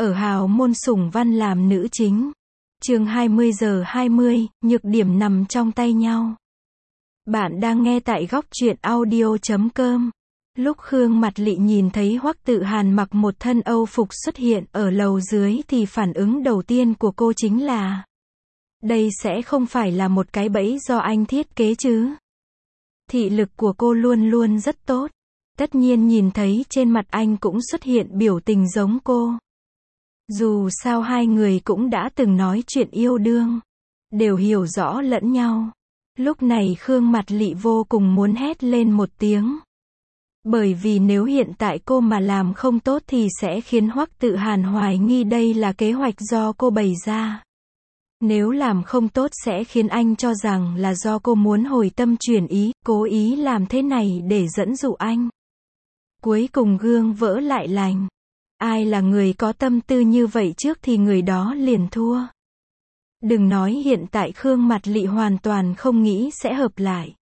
ở hào môn Sủng Văn làm nữ chính. Chương 20:20, nhược điểm nằm trong tay nhau. Bạn đang nghe tại góc truyện audio.com. Lúc Khương Mạt Lị nhìn thấy Hoắc Tự Hàn mặc một thân Âu phục xuất hiện ở lầu dưới thì phản ứng đầu tiên của cô chính là: đây sẽ không phải là một cái bẫy do anh thiết kế chứ? Thị lực của cô luôn luôn rất tốt. Tất nhiên nhìn thấy trên mặt anh cũng xuất hiện biểu tình giống cô. Dù sao hai người cũng đã từng nói chuyện yêu đương, đều hiểu rõ lẫn nhau. Lúc này Khương Mạt Lị vô cùng muốn hét lên một tiếng. Bởi vì nếu hiện tại cô mà làm không tốt thì sẽ khiến Hoắc Tự Hàn hoài nghi đây là kế hoạch do cô bày ra. Nếu làm không tốt sẽ khiến anh cho rằng là do cô muốn hồi tâm chuyển ý, cố ý làm thế này để dẫn dụ anh. Cuối cùng gương vỡ lại lành. Ai là người có tâm tư như vậy trước thì người đó liền thua. Đừng nói hiện tại Khương Mạt Lị hoàn toàn không nghĩ sẽ hợp lại.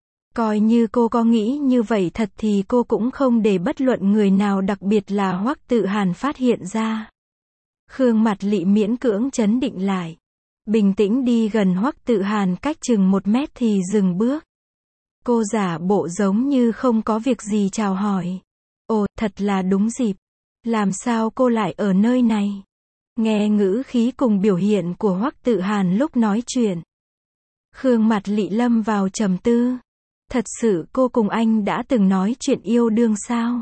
Coi như cô có nghĩ như vậy thật thì cô cũng không để bất luận người nào, đặc biệt là Hoắc Tự Hàn phát hiện ra. Khương Mạt Lị miễn cưỡng trấn định lại. Bình tĩnh đi gần Hoắc Tự Hàn cách chừng 1 mét thì dừng bước. Cô giả bộ giống như không có việc gì chào hỏi. Ồ, thật là đúng dịp. Làm sao cô lại ở nơi này? Nghe ngữ khí cùng biểu hiện của Hoắc Tự Hàn lúc nói chuyện, Khương Mạt Lị lâm vào trầm tư. Thật sự cô cùng anh đã từng nói chuyện yêu đương sao?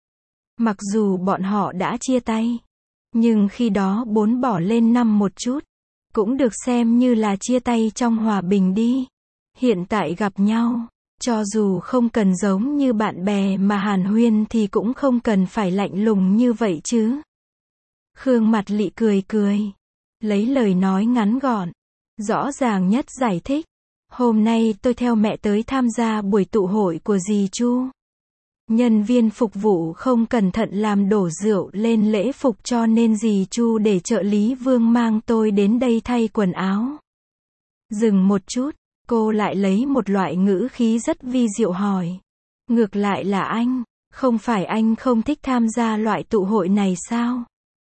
Mặc dù bọn họ đã chia tay, nhưng khi đó 4 bỏ lên 5 một chút, cũng được xem như là chia tay trong hòa bình đi. Hiện tại gặp nhau, cho dù không cần giống như bạn bè mà hàn huyên thì cũng không cần phải lạnh lùng như vậy chứ. Khương Mạt Lị cười cười, lấy lời nói ngắn gọn, rõ ràng nhất giải thích. Hôm nay tôi theo mẹ tới tham gia buổi tụ hội của dì Chu. Nhân viên phục vụ không cẩn thận làm đổ rượu lên lễ phục cho nên dì Chu để trợ lý Vương mang tôi đến đây thay quần áo. Dừng một chút, cô lại lấy một loại ngữ khí rất vi diệu hỏi. Ngược lại là anh, không phải anh không thích tham gia loại tụ hội này sao?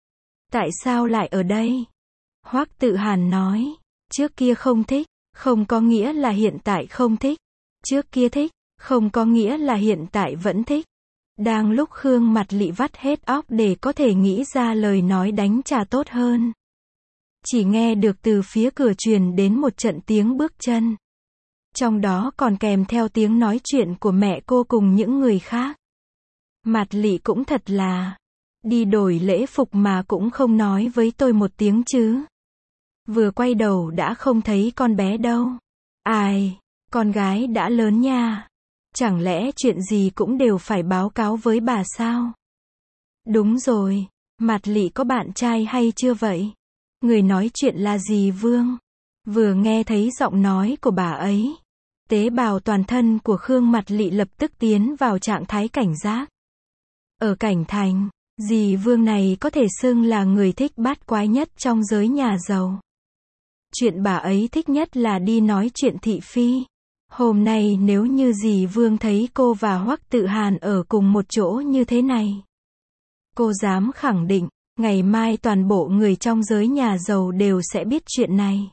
Tại sao lại ở đây? Hoắc Tự Hàn nói, trước kia không thích, không có nghĩa là hiện tại không thích. Trước kia thích, không có nghĩa là hiện tại vẫn thích. Đang lúc Khương Mạt Lị vắt hết óc để có thể nghĩ ra lời nói đánh trả tốt hơn, chỉ nghe được từ phía cửa truyền đến một trận tiếng bước chân. Trong đó còn kèm theo tiếng nói chuyện của mẹ cô cùng những người khác. Mạt Lị cũng thật là, đi đổi lễ phục mà cũng không nói với tôi một tiếng chứ. Vừa quay đầu đã không thấy con bé đâu. Ai, con gái đã lớn nha. Chẳng lẽ chuyện gì cũng đều phải báo cáo với bà sao? Đúng rồi, Mạt Lị có bạn trai hay chưa vậy? Người nói chuyện là dì Vương. Vừa nghe thấy giọng nói của bà ấy, tế bào toàn thân của Khương Mạt Lị lập tức tiến vào trạng thái cảnh giác. Ở Cảnh Thành, dì Vương này có thể xưng là người thích bát quái nhất trong giới nhà giàu. Chuyện bà ấy thích nhất là đi nói chuyện thị phi. Hôm nay nếu như dì Vương thấy cô và Hoắc Tự Hàn ở cùng một chỗ như thế này, cô dám khẳng định, ngày mai toàn bộ người trong giới nhà giàu đều sẽ biết chuyện này.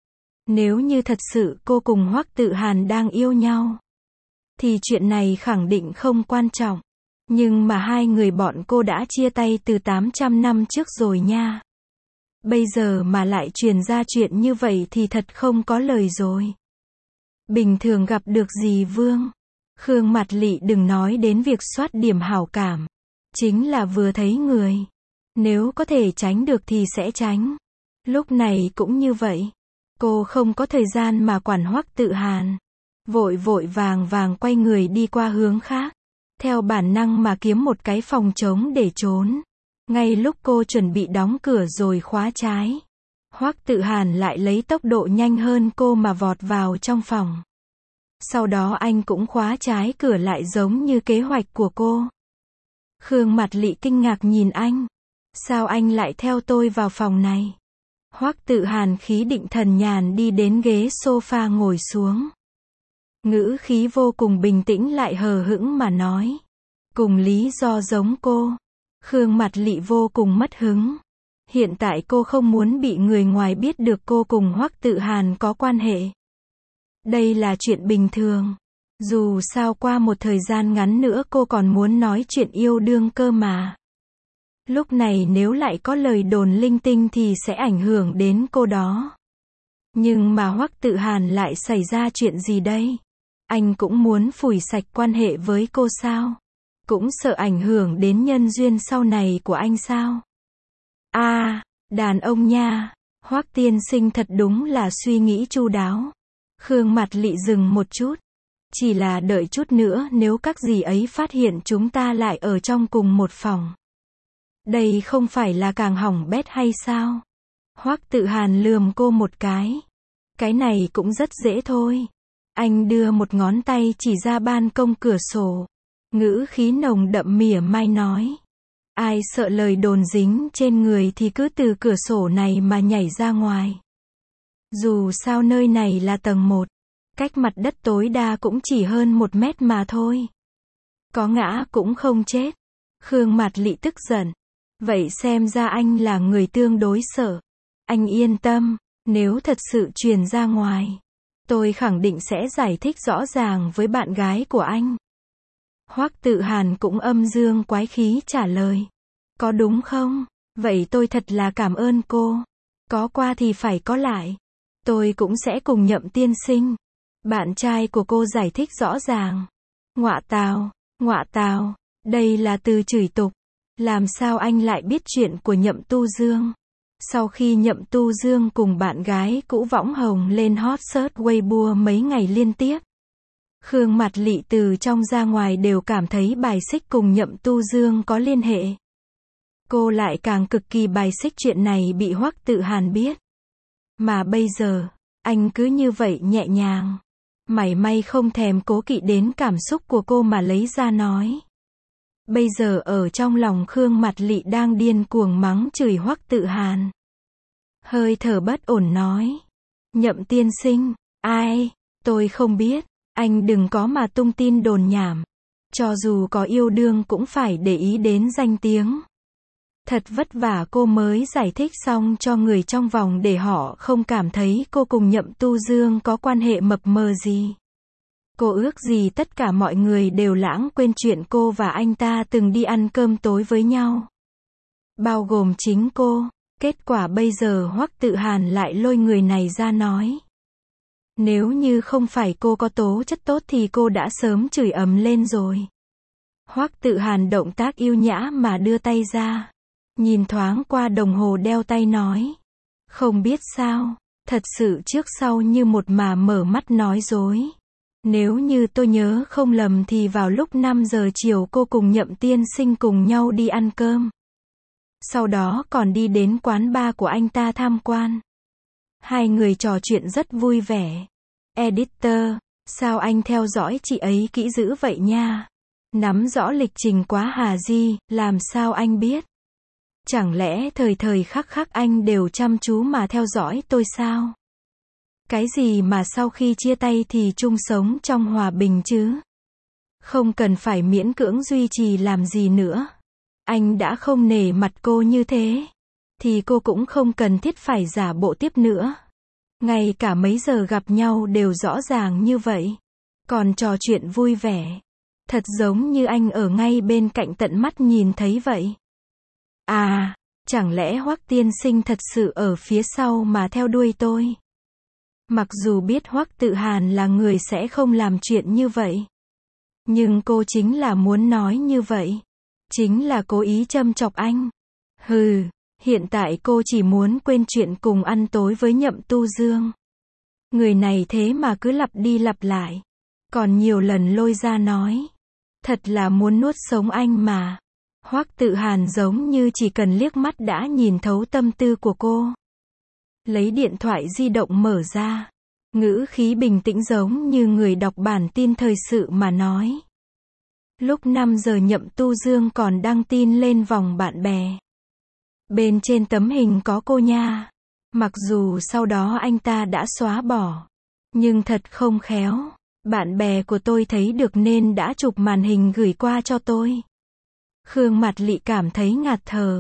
Nếu như thật sự cô cùng Hoắc Tự Hàn đang yêu nhau, thì chuyện này khẳng định không quan trọng. Nhưng mà hai người bọn cô đã chia tay từ 800 năm trước rồi nha. Bây giờ mà lại truyền ra chuyện như vậy thì thật không có lời rồi. Bình thường gặp được dì Vương, Khương Mạt Lị đừng nói đến việc soát điểm hảo cảm, chính là vừa thấy người, nếu có thể tránh được thì sẽ tránh. Lúc này cũng như vậy, cô không có thời gian mà quản Hoắc Tự Hàn, vội vội vàng vàng quay người đi qua hướng khác, theo bản năng mà kiếm một cái phòng trống để trốn. Ngay lúc cô chuẩn bị đóng cửa rồi khóa trái, Hoắc Tự Hàn lại lấy tốc độ nhanh hơn cô mà vọt vào trong phòng. Sau đó anh cũng khóa trái cửa lại giống như kế hoạch của cô. Khương Mạt Lị kinh ngạc nhìn anh. Sao anh lại theo tôi vào phòng này? Hoắc Tự Hàn khí định thần nhàn đi đến ghế sofa ngồi xuống. Ngữ khí vô cùng bình tĩnh lại hờ hững mà nói. Cùng lý do giống cô. Khương Mạt Lị vô cùng mất hứng. Hiện tại cô không muốn bị người ngoài biết được cô cùng Hoắc Tự Hàn có quan hệ. Đây là chuyện bình thường. Dù sao qua một thời gian ngắn nữa cô còn muốn nói chuyện yêu đương cơ mà. Lúc này nếu lại có lời đồn linh tinh thì sẽ ảnh hưởng đến cô đó. Nhưng mà Hoắc Tự Hàn lại xảy ra chuyện gì đây? Anh cũng muốn phủi sạch quan hệ với cô sao? Cũng sợ ảnh hưởng đến nhân duyên sau này của anh sao? Đàn ông nha. Hoắc tiên sinh thật đúng là suy nghĩ chu đáo. Khương Mạt Lị dừng một chút. Chỉ là đợi chút nữa nếu các dì ấy phát hiện chúng ta lại ở trong cùng một phòng. Đây không phải là càng hỏng bét hay sao? Hoắc Tự Hàn lườm cô một cái. Cái này cũng rất dễ thôi. Anh đưa một ngón tay chỉ ra ban công cửa sổ. Ngữ khí nồng đậm mỉa mai nói. Ai sợ lời đồn dính trên người thì cứ từ cửa sổ này mà nhảy ra ngoài. Dù sao nơi này là tầng 1. Cách mặt đất tối đa cũng chỉ hơn 1 mét mà thôi. Có ngã cũng không chết. Khương Mạt Lị tức giận. Vậy xem ra anh là người tương đối sợ. Anh yên tâm, nếu thật sự truyền ra ngoài, tôi khẳng định sẽ giải thích rõ ràng với bạn gái của anh. Hoắc Tự Hàn cũng âm dương quái khí trả lời. Có đúng không? Vậy tôi thật là cảm ơn cô. Có qua thì phải có lại. Tôi cũng sẽ cùng Nhậm tiên sinh, bạn trai của cô giải thích rõ ràng. Ngọa tào, đây là từ chửi tục. Làm sao anh lại biết chuyện của Nhậm Tu Dương? Sau khi Nhậm Tu Dương cùng bạn gái cũ võng hồng lên hot search Weibo mấy ngày liên tiếp, Khương Mạt Lị từ trong ra ngoài đều cảm thấy bài xích cùng Nhậm Tu Dương có liên hệ. Cô lại càng cực kỳ bài xích chuyện này bị Hoắc Tự Hàn biết. Mà bây giờ, anh cứ như vậy nhẹ nhàng, mảy may không thèm cố kỵ đến cảm xúc của cô mà lấy ra nói. Bây giờ ở trong lòng Khương Mạt Lị đang điên cuồng mắng chửi Hoắc Tự Hàn. Hơi thở bất ổn nói. Nhậm tiên sinh, tôi không biết, anh đừng có mà tung tin đồn nhảm. Cho dù có yêu đương cũng phải để ý đến danh tiếng. Thật vất vả cô mới giải thích xong cho người trong vòng để họ không cảm thấy cô cùng Nhậm Tu Dương có quan hệ mập mờ gì. Cô ước gì tất cả mọi người đều lãng quên chuyện cô và anh ta từng đi ăn cơm tối với nhau. Bao gồm chính cô. Kết quả bây giờ Hoắc Tự Hàn lại lôi người này ra nói. Nếu như không phải cô có tố chất tốt thì cô đã sớm chửi ầm lên rồi. Hoắc Tự Hàn động tác yêu nhã mà đưa tay ra. Nhìn thoáng qua đồng hồ đeo tay nói. Không biết sao, thật sự trước sau như một mà mở mắt nói dối. Nếu như tôi nhớ không lầm thì vào lúc 5 giờ chiều cô cùng Nhậm tiên sinh cùng nhau đi ăn cơm. Sau đó còn đi đến quán bar của anh ta tham quan. Hai người trò chuyện rất vui vẻ. Editor, sao anh theo dõi chị ấy kỹ dữ vậy nha? Nắm rõ lịch trình quá hà di, làm sao anh biết? Chẳng lẽ thời thời khắc khắc anh đều chăm chú mà theo dõi tôi sao? Cái gì mà sau khi chia tay thì chung sống trong hòa bình chứ? Không cần phải miễn cưỡng duy trì làm gì nữa. Anh đã không nể mặt cô như thế, thì cô cũng không cần thiết phải giả bộ tiếp nữa. Ngay cả mấy giờ gặp nhau đều rõ ràng như vậy. Còn trò chuyện vui vẻ. Thật giống như anh ở ngay bên cạnh tận mắt nhìn thấy vậy. Chẳng lẽ Hoắc tiên sinh thật sự ở phía sau mà theo đuôi tôi? Mặc dù biết Hoắc Tự Hàn là người sẽ không làm chuyện như vậy. Nhưng cô chính là muốn nói như vậy. Chính là cố ý châm chọc anh. Hiện tại cô chỉ muốn quên chuyện cùng ăn tối với Nhậm Tu Dương. Người này thế mà cứ lặp đi lặp lại. Còn nhiều lần lôi ra nói. Thật là muốn nuốt sống anh mà. Hoắc Tự Hàn giống như chỉ cần liếc mắt đã nhìn thấu tâm tư của cô. Lấy điện thoại di động mở ra. Ngữ khí bình tĩnh giống như người đọc bản tin thời sự mà nói. Lúc 5 giờ Nhậm Tu Dương còn đăng tin lên vòng bạn bè. Bên trên tấm hình có cô nha. Mặc dù sau đó anh ta đã xóa bỏ. Nhưng thật không khéo. Bạn bè của tôi thấy được nên đã chụp màn hình gửi qua cho tôi. Khương Mạt Lị cảm thấy ngạt thở.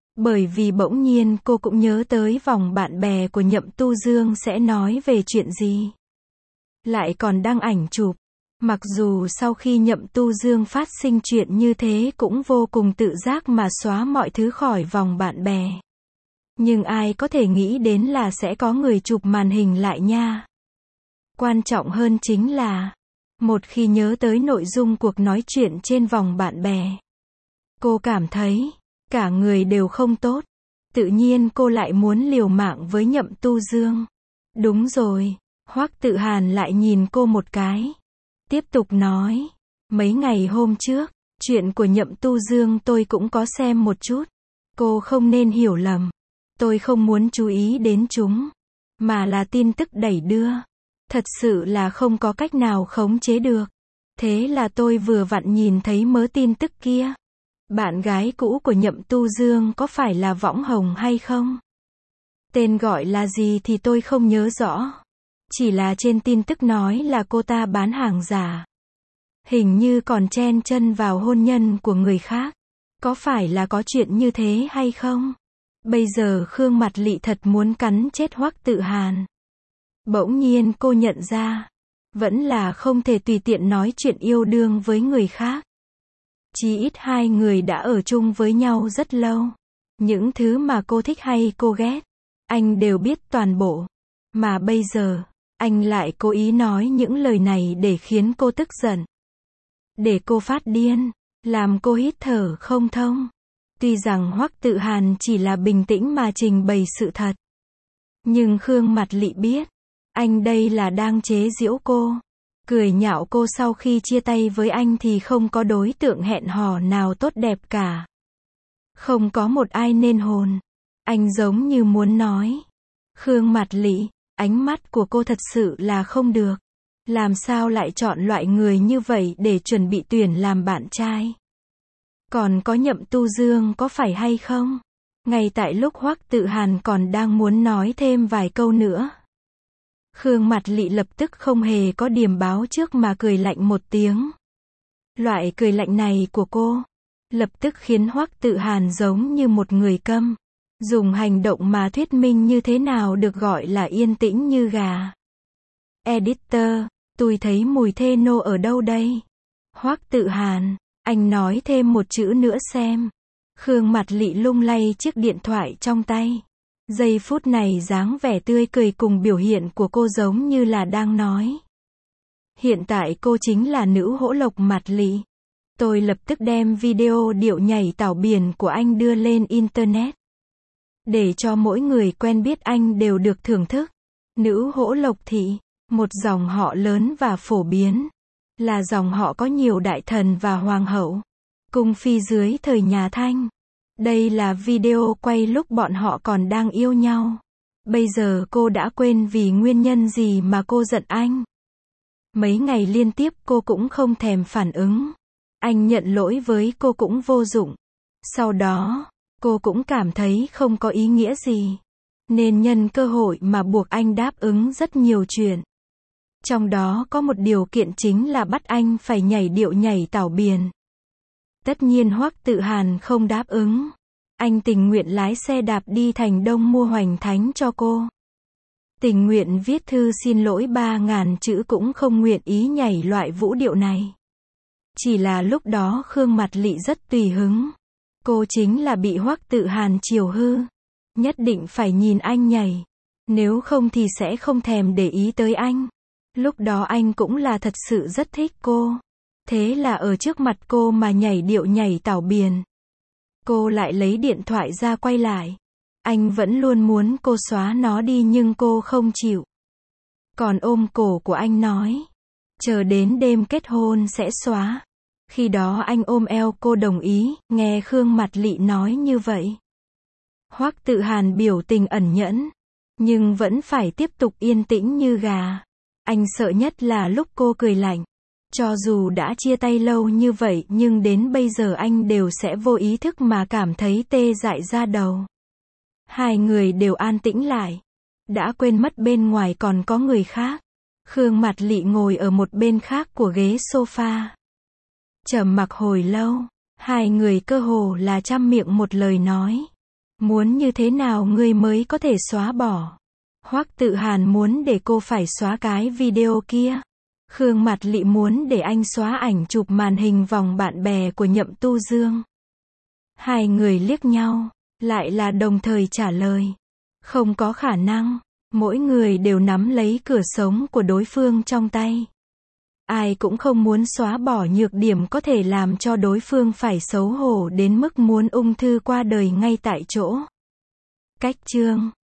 Bởi vì bỗng nhiên cô cũng nhớ tới vòng bạn bè của Nhậm Tu Dương sẽ nói về chuyện gì. Lại còn đăng ảnh chụp. Mặc dù sau khi Nhậm Tu Dương phát sinh chuyện như thế cũng vô cùng tự giác mà xóa mọi thứ khỏi vòng bạn bè. Nhưng ai có thể nghĩ đến là sẽ có người chụp màn hình lại nha. Quan trọng hơn chính là, một khi nhớ tới nội dung cuộc nói chuyện trên vòng bạn bè, cô cảm thấy, cả người đều không tốt. Tự nhiên cô lại muốn liều mạng với Nhậm Tu Dương. Đúng rồi, Hoắc Tự Hàn lại nhìn cô một cái. Tiếp tục nói, mấy ngày hôm trước, chuyện của Nhậm Tu Dương tôi cũng có xem một chút. Cô không nên hiểu lầm. Tôi không muốn chú ý đến chúng, mà là tin tức đẩy đưa. Thật sự là không có cách nào khống chế được. Thế là tôi vừa vặn nhìn thấy mớ tin tức kia. Bạn gái cũ của Nhậm Tu Dương có phải là Võng Hồng hay không? Tên gọi là gì thì tôi không nhớ rõ. Chỉ là trên tin tức nói là cô ta bán hàng giả. Hình như còn chen chân vào hôn nhân của người khác. Có phải là có chuyện như thế hay không? Bây giờ Khương Mạt Lị thật muốn cắn chết Hoắc Tự Hàn. Bỗng nhiên cô nhận ra, vẫn là không thể tùy tiện nói chuyện yêu đương với người khác. Chí ít hai người đã ở chung với nhau rất lâu. Những thứ mà cô thích hay cô ghét, anh đều biết toàn bộ. Mà bây giờ, anh lại cố ý nói những lời này để khiến cô tức giận. Để cô phát điên, làm cô hít thở không thông. Tuy rằng Hoắc Tự Hàn chỉ là bình tĩnh mà trình bày sự thật. Nhưng Khương Mạt Lị biết, anh đây là đang chế giễu cô. Cười nhạo cô sau khi chia tay với anh thì không có đối tượng hẹn hò nào tốt đẹp cả. Không có một ai nên hồn. Anh giống như muốn nói. Khương Mạt Lị, ánh mắt của cô thật sự là không được. Làm sao lại chọn loại người như vậy để chuẩn bị tuyển làm bạn trai? Còn có Nhậm Tu Dương có phải hay không? Ngay tại lúc Hoắc Tự Hàn còn đang muốn nói thêm vài câu nữa, Khương Mạt Lị lập tức không hề có điểm báo trước mà cười lạnh một tiếng. Loại cười lạnh này của cô, lập tức khiến Hoắc Tự Hàn giống như một người câm. Dùng hành động mà thuyết minh như thế nào được gọi là yên tĩnh như gà. Editor, tôi thấy mùi thê nô ở đâu đây? Hoắc Tự Hàn, anh nói thêm một chữ nữa xem. Khương Mạt Lị lung lay chiếc điện thoại trong tay. Giây phút này dáng vẻ tươi cười cùng biểu hiện của cô giống như là đang nói. Hiện tại cô chính là nữ hỗ lộc Mạt Lị. Tôi lập tức đem video điệu nhảy tảo biển của anh đưa lên Internet. Để cho mỗi người quen biết anh đều được thưởng thức. Nữ hỗ lộc thị, một dòng họ lớn và phổ biến. Là dòng họ có nhiều đại thần và hoàng hậu. Cung phi dưới thời nhà Thanh. Đây là video quay lúc bọn họ còn đang yêu nhau. Bây giờ cô đã quên vì nguyên nhân gì mà cô giận anh. Mấy ngày liên tiếp cô cũng không thèm phản ứng. Anh nhận lỗi với cô cũng vô dụng. Sau đó, cô cũng cảm thấy không có ý nghĩa gì. Nên nhân cơ hội mà buộc anh đáp ứng rất nhiều chuyện. Trong đó có một điều kiện chính là bắt anh phải nhảy điệu nhảy tảo biển. Tất nhiên Hoắc Tự Hàn không đáp ứng. Anh tình nguyện lái xe đạp đi Thành Đông mua hoành thánh cho cô. Tình nguyện viết thư xin lỗi 3.000 chữ cũng không nguyện ý nhảy loại vũ điệu này. Chỉ là lúc đó Khương Mạt Lị rất tùy hứng. Cô chính là bị Hoắc Tự Hàn chiều hư. Nhất định phải nhìn anh nhảy. Nếu không thì sẽ không thèm để ý tới anh. Lúc đó anh cũng là thật sự rất thích cô. Thế là ở trước mặt cô mà nhảy điệu nhảy tảo biển. Cô lại lấy điện thoại ra quay lại. Anh vẫn luôn muốn cô xóa nó đi nhưng cô không chịu. Còn ôm cổ của anh nói. Chờ đến đêm kết hôn sẽ xóa. Khi đó anh ôm eo cô đồng ý, nghe Khương Mạt Lị nói như vậy. Hoắc Tự Hàn biểu tình ẩn nhẫn. Nhưng vẫn phải tiếp tục yên tĩnh như gà. Anh sợ nhất là lúc cô cười lạnh. Cho dù đã chia tay lâu như vậy nhưng đến bây giờ anh đều sẽ vô ý thức mà cảm thấy tê dại da đầu. Hai người đều an tĩnh lại. Đã quên mất bên ngoài còn có người khác. Khương Mạt Lị ngồi ở một bên khác của ghế sofa. Trầm mặc hồi lâu. Hai người cơ hồ là trăm miệng một lời nói. Muốn như thế nào ngươi mới có thể xóa bỏ? Hoắc Tự Hàn muốn để cô phải xóa cái video kia. Khương Mạt Lị muốn để anh xóa ảnh chụp màn hình vòng bạn bè của Nhậm Tu Dương. Hai người liếc nhau, lại là đồng thời trả lời. Không có khả năng, mỗi người đều nắm lấy cửa sống của đối phương trong tay. Ai cũng không muốn xóa bỏ nhược điểm có thể làm cho đối phương phải xấu hổ đến mức muốn ung thư qua đời ngay tại chỗ. Cách chương